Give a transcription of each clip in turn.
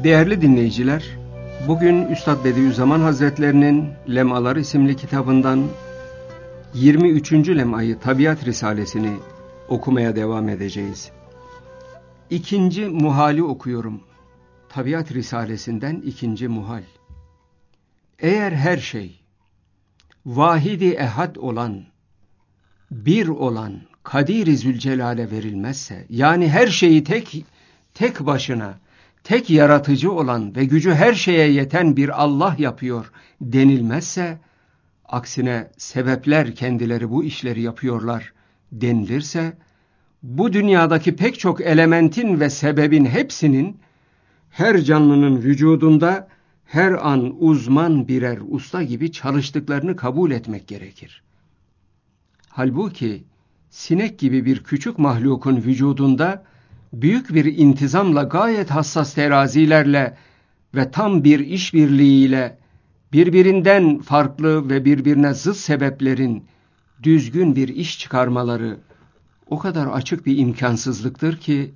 Değerli dinleyiciler, bugün Üstad Bediüzzaman Hazretlerinin Lemalar isimli kitabından 23. lemayı Tabiat Risalesini okumaya devam edeceğiz. İkinci muhali okuyorum. Tabiat Risalesinden ikinci muhal. Eğer her şey vahidi ehad olan, bir olan Kadir-i Zülcelal'e verilmezse, yani her şeyi tek başına, tek yaratıcı olan ve gücü her şeye yeten bir Allah yapıyor denilmezse, aksine sebepler kendileri bu işleri yapıyorlar denilirse, bu dünyadaki pek çok elementin ve sebebin hepsinin her canlının vücudunda her an uzman birer usta gibi çalıştıklarını kabul etmek gerekir. Halbuki sinek gibi bir küçük mahlukun vücudunda büyük bir intizamla, gayet hassas terazilerle ve tam bir işbirliğiyle birbirinden farklı ve birbirine zıt sebeplerin düzgün bir iş çıkarmaları o kadar açık bir imkansızlıktır ki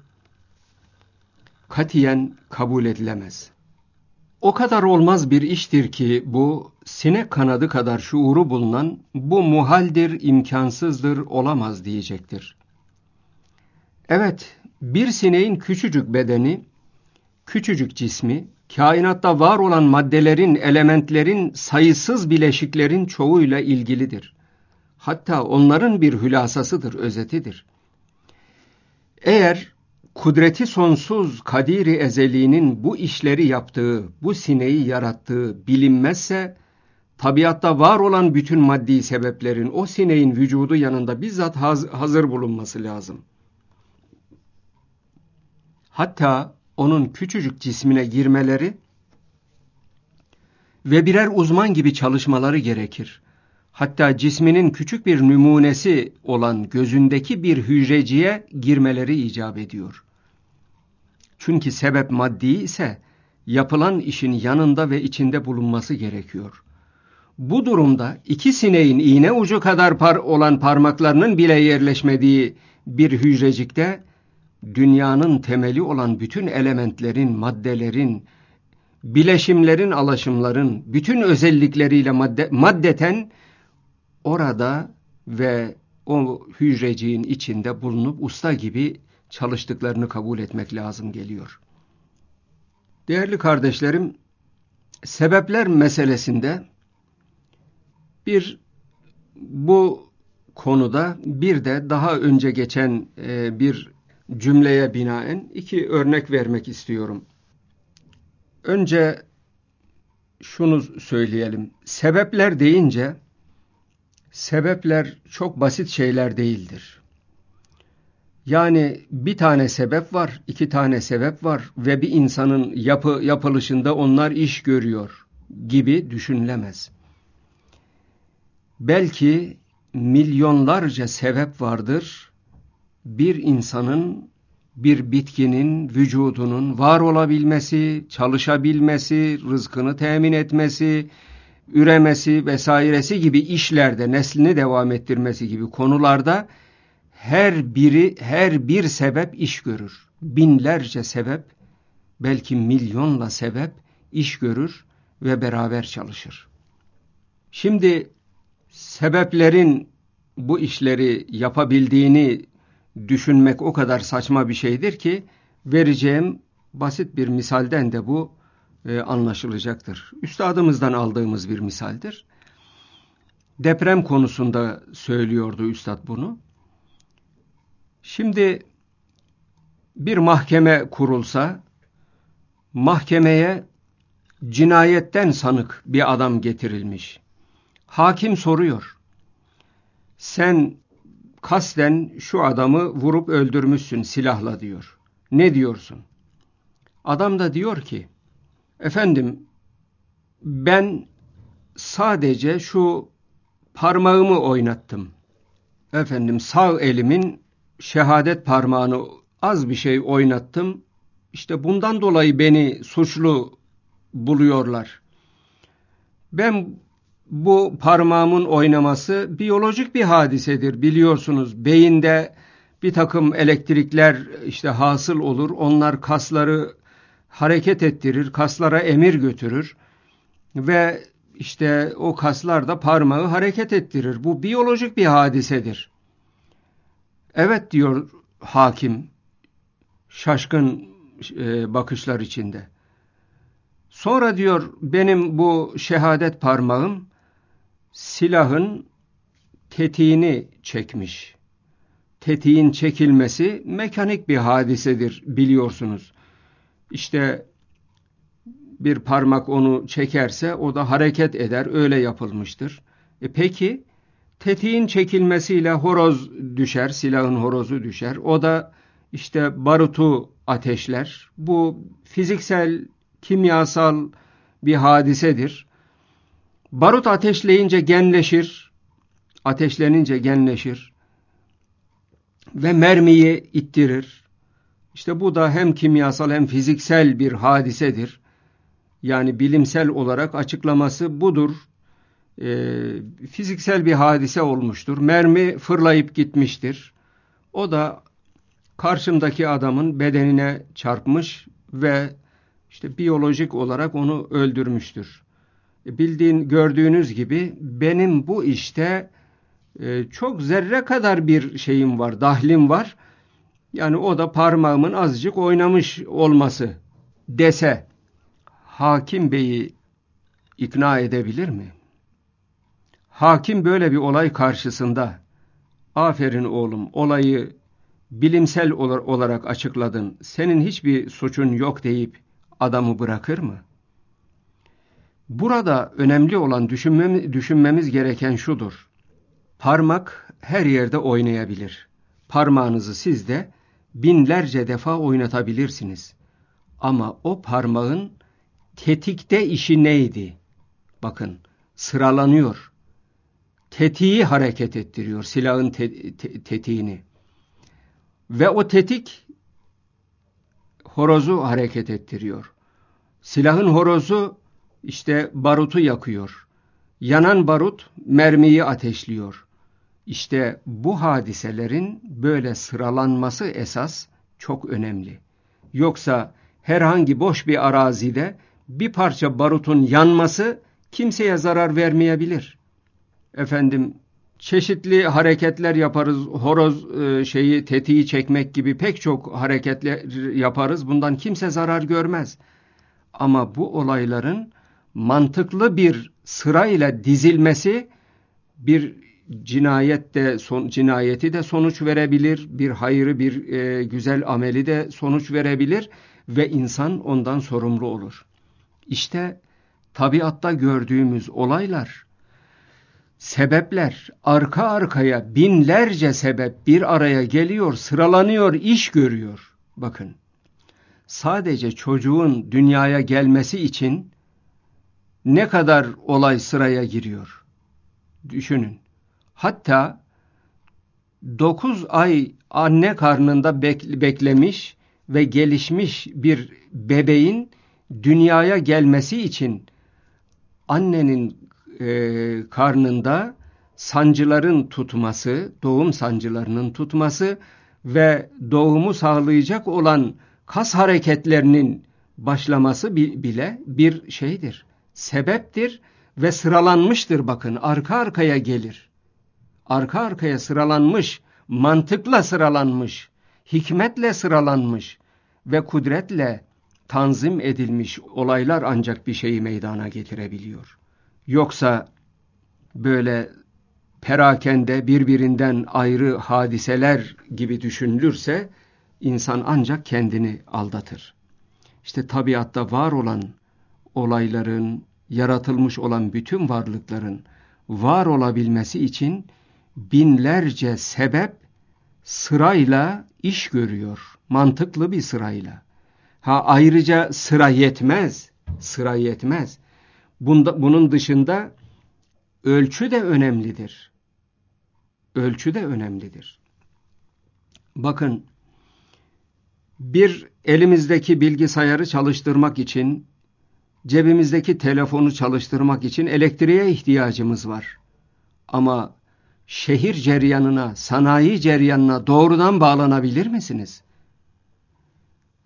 katiyen kabul edilemez. O kadar olmaz bir iştir ki bu, sinek kanadı kadar şuuru bulunan, bu muhaldir, imkansızdır, olamaz diyecektir. Evet, bir sineğin küçücük bedeni, küçücük cismi, kainatta var olan maddelerin, elementlerin, sayısız bileşiklerin çoğuyla ilgilidir. Hatta onların bir hülasasıdır, özetidir. Eğer kudreti sonsuz Kadir-i Ezeli'nin bu işleri yaptığı, bu sineği yarattığı bilinmezse, tabiatta var olan bütün maddi sebeplerin o sineğin vücudu yanında bizzat hazır bulunması lazım. Hatta onun küçücük cismine girmeleri ve birer uzman gibi çalışmaları gerekir. Hatta cisminin küçük bir numunesi olan gözündeki bir hücreciye girmeleri icap ediyor. Çünkü sebep maddi ise yapılan işin yanında ve içinde bulunması gerekiyor. Bu durumda iki sineğin iğne ucu kadar olan parmaklarının bile yerleşmediği bir hücrecikte dünyanın temeli olan bütün elementlerin, maddelerin, bileşimlerin, alaşımların bütün özellikleriyle maddeten orada ve o hücreciğin içinde bulunup usta gibi çalıştıklarını kabul etmek lazım geliyor. Değerli kardeşlerim, sebepler meselesinde bu konuda bir de daha önce geçen bir cümleye binaen iki örnek vermek istiyorum. Önce şunu söyleyelim. Sebepler deyince, sebepler çok basit şeyler değildir. Yani bir tane sebep var, iki tane sebep var ve bir insanın yapılışında onlar iş görüyor gibi düşünülemez. Belki milyonlarca sebep vardır, bir insanın, bir bitkinin vücudunun var olabilmesi, çalışabilmesi, rızkını temin etmesi, üremesi vesairesi gibi işlerde, neslini devam ettirmesi gibi konularda her bir sebep iş görür. Binlerce sebep, belki milyonla sebep iş görür ve beraber çalışır. Şimdi sebeplerin bu işleri yapabildiğini düşünmek o kadar saçma bir şeydir ki vereceğim basit bir misalden de bu anlaşılacaktır. Üstadımızdan aldığımız bir misaldir. Deprem konusunda söylüyordu üstad bunu. Şimdi bir mahkeme kurulsa, mahkemeye cinayetten sanık bir adam getirilmiş. Hakim soruyor. Sen kasten şu adamı vurup öldürmüşsün silahla diyor. Ne diyorsun? Adam da diyor ki, efendim ben sadece şu parmağımı oynattım. Efendim sağ elimin şehadet parmağını az bir şey oynattım. İşte bundan dolayı beni suçlu buluyorlar. Ben bu parmağımın oynaması biyolojik bir hadisedir biliyorsunuz. Beyinde bir takım elektrikler işte hasıl olur. Onlar kasları hareket ettirir, kaslara emir götürür ve işte o kaslar da parmağı hareket ettirir. Bu biyolojik bir hadisedir. Evet diyor hakim şaşkın bakışlar içinde. Sonra diyor benim bu şehadet parmağım silahın tetiğini çekmiş. Tetiğin çekilmesi mekanik bir hadisedir biliyorsunuz. İşte bir parmak onu çekerse o da hareket eder. Öyle yapılmıştır. Peki tetiğin çekilmesiyle horoz düşer, silahın horozu düşer. O da işte barutu ateşler. Bu fiziksel, kimyasal bir hadisedir. Barut ateşleyince genleşir, ateşlenince genleşir ve mermiyi ittirir. İşte bu da hem kimyasal hem fiziksel bir hadisedir. Yani bilimsel olarak açıklaması budur. Fiziksel bir hadise olmuştur. Mermi fırlayıp gitmiştir. O da karşımdaki adamın bedenine çarpmış ve işte biyolojik olarak onu öldürmüştür. Gördüğünüz gibi benim bu işte çok zerre kadar bir şeyim var, dahlim var. Yani o da parmağımın azıcık oynamış olması dese hakim beyi ikna edebilir mi? Hakim böyle bir olay karşısında aferin oğlum olayı bilimsel olarak açıkladın, senin hiçbir suçun yok deyip adamı bırakır mı? Burada önemli olan düşünmemiz gereken şudur. Parmak her yerde oynayabilir. Parmağınızı siz de binlerce defa oynatabilirsiniz. Ama o parmağın tetikte işi neydi? Bakın sıralanıyor. Tetiği hareket ettiriyor, silahın tetiğini. Ve o tetik horozu hareket ettiriyor. Silahın horozu işte barutu yakıyor. Yanan barut mermiyi ateşliyor. İşte bu hadiselerin böyle sıralanması esas çok önemli. Yoksa herhangi boş bir arazide bir parça barutun yanması kimseye zarar vermeyebilir. Efendim çeşitli hareketler yaparız. Horoz tetiği çekmek gibi pek çok hareketler yaparız. Bundan kimse zarar görmez. Ama bu olayların mantıklı bir sırayla dizilmesi bir cinayeti de sonuç verebilir, bir hayrı, bir güzel ameli de sonuç verebilir ve insan ondan sorumlu olur. İşte tabiatta gördüğümüz olaylar, sebepler arka arkaya binlerce sebep bir araya geliyor, sıralanıyor, iş görüyor. Bakın, sadece çocuğun dünyaya gelmesi için ne kadar olay sıraya giriyor? Düşünün. Hatta 9 ay anne karnında beklemiş ve gelişmiş bir bebeğin dünyaya gelmesi için annenin karnında sancıların tutması, doğum sancılarının tutması ve doğumu sağlayacak olan kas hareketlerinin başlaması bile bir şeydir. Sebeptir ve sıralanmıştır bakın. Arka arkaya gelir. Arka arkaya sıralanmış, mantıkla sıralanmış, hikmetle sıralanmış ve kudretle tanzim edilmiş olaylar ancak bir şeyi meydana getirebiliyor. Yoksa böyle perakende birbirinden ayrı hadiseler gibi düşünülürse insan ancak kendini aldatır. İşte tabiatta var olan olayların, yaratılmış olan bütün varlıkların var olabilmesi için binlerce sebep sırayla iş görüyor. Mantıklı bir sırayla. Ayrıca sıra yetmez. Sıra yetmez. Bunun dışında ölçü de önemlidir. Ölçü de önemlidir. Bakın, bir elimizdeki bilgisayarı çalıştırmak için, cebimizdeki telefonu çalıştırmak için elektriğe ihtiyacımız var. Ama şehir cereyanına, sanayi cereyanına doğrudan bağlanabilir misiniz?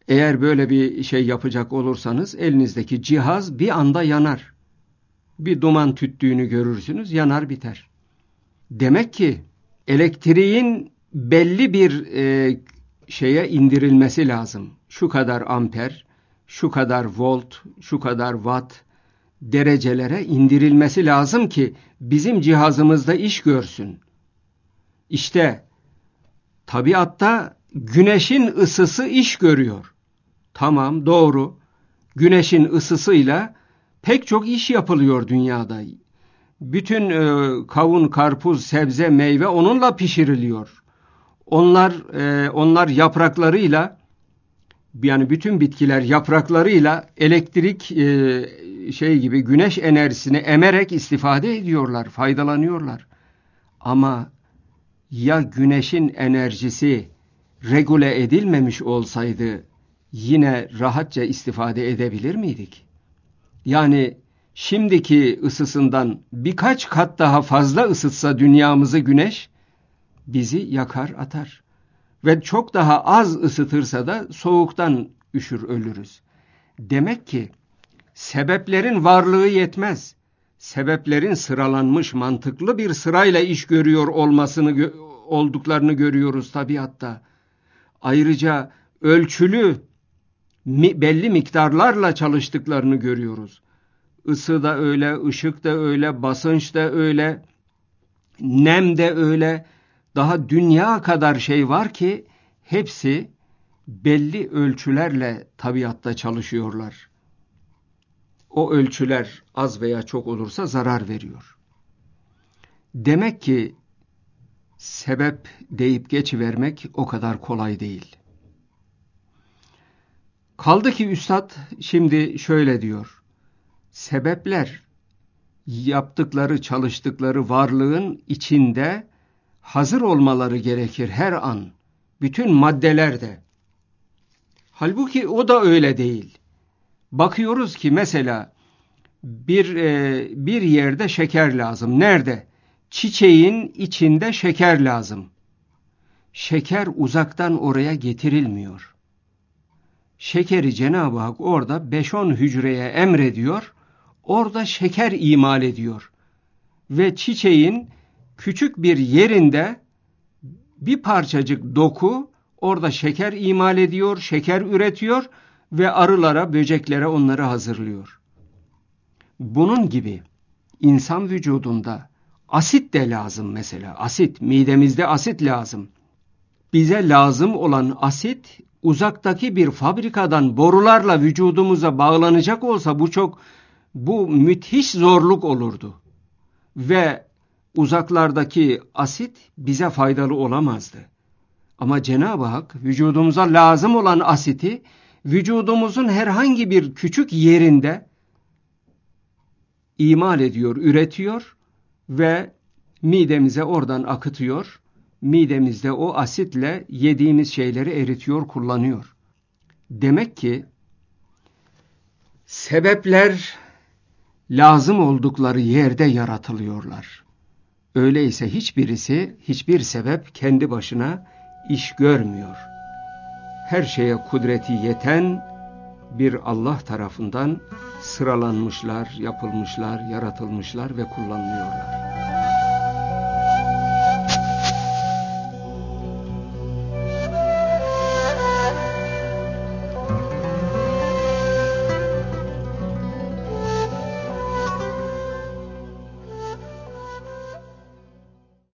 Eğer böyle bir şey yapacak olursanız elinizdeki cihaz bir anda yanar. Bir duman tüttüğünü görürsünüz, yanar biter. Demek ki elektriğin belli bir şeye indirilmesi lazım. Şu kadar amper, şu kadar volt, şu kadar watt derecelere indirilmesi lazım ki bizim cihazımızda iş görsün. İşte tabiatta güneşin ısısı iş görüyor. Tamam, doğru. Güneşin ısısıyla pek çok iş yapılıyor dünyada. Bütün kavun, karpuz, sebze, meyve onunla pişiriliyor. Onlar yapraklarıyla, yani bütün bitkiler yapraklarıyla elektrik gibi güneş enerjisini emerek istifade ediyorlar, faydalanıyorlar. Ama ya güneşin enerjisi regüle edilmemiş olsaydı yine rahatça istifade edebilir miydik? Yani şimdiki ısısından birkaç kat daha fazla ısıtsa dünyamızı güneş bizi yakar atar. Ve çok daha az ısıtırsa da soğuktan üşür ölürüz. Demek ki sebeplerin varlığı yetmez. Sebeplerin sıralanmış mantıklı bir sırayla iş görüyor olduklarını görüyoruz tabiatta. Ayrıca ölçülü belli miktarlarla çalıştıklarını görüyoruz. Isı da öyle, ışık da öyle, basınç da öyle, nem de öyle. Daha dünya kadar şey var ki hepsi belli ölçülerle tabiatta çalışıyorlar. O ölçüler az veya çok olursa zarar veriyor. Demek ki sebep deyip geçivermek o kadar kolay değil. Kaldı ki üstad şimdi şöyle diyor. Sebepler yaptıkları, çalıştıkları varlığın içinde hazır olmaları gerekir her an. Bütün maddelerde. Halbuki o da öyle değil. Bakıyoruz ki mesela bir yerde şeker lazım. Nerede? Çiçeğin içinde şeker lazım. Şeker uzaktan oraya getirilmiyor. Şekeri Cenab-ı Hak orada 5-10 hücreye emrediyor. Orada şeker imal ediyor. Ve çiçeğin küçük bir yerinde bir parçacık doku orada şeker imal ediyor, şeker üretiyor ve arılara, böceklere onları hazırlıyor. Bunun gibi insan vücudunda asit de lazım mesela. Asit, midemizde asit lazım. Bize lazım olan asit uzaktaki bir fabrikadan borularla vücudumuza bağlanacak olsa bu müthiş zorluk olurdu. Ve uzaklardaki asit bize faydalı olamazdı. Ama Cenab-ı Hak vücudumuza lazım olan asiti vücudumuzun herhangi bir küçük yerinde imal ediyor, üretiyor ve midemize oradan akıtıyor. Midemizde o asitle yediğimiz şeyleri eritiyor, kullanıyor. Demek ki sebepler lazım oldukları yerde yaratılıyorlar. Öyleyse hiçbir sebep kendi başına iş görmüyor. Her şeye kudreti yeten bir Allah tarafından sıralanmışlar, yapılmışlar, yaratılmışlar ve kullanılıyorlar.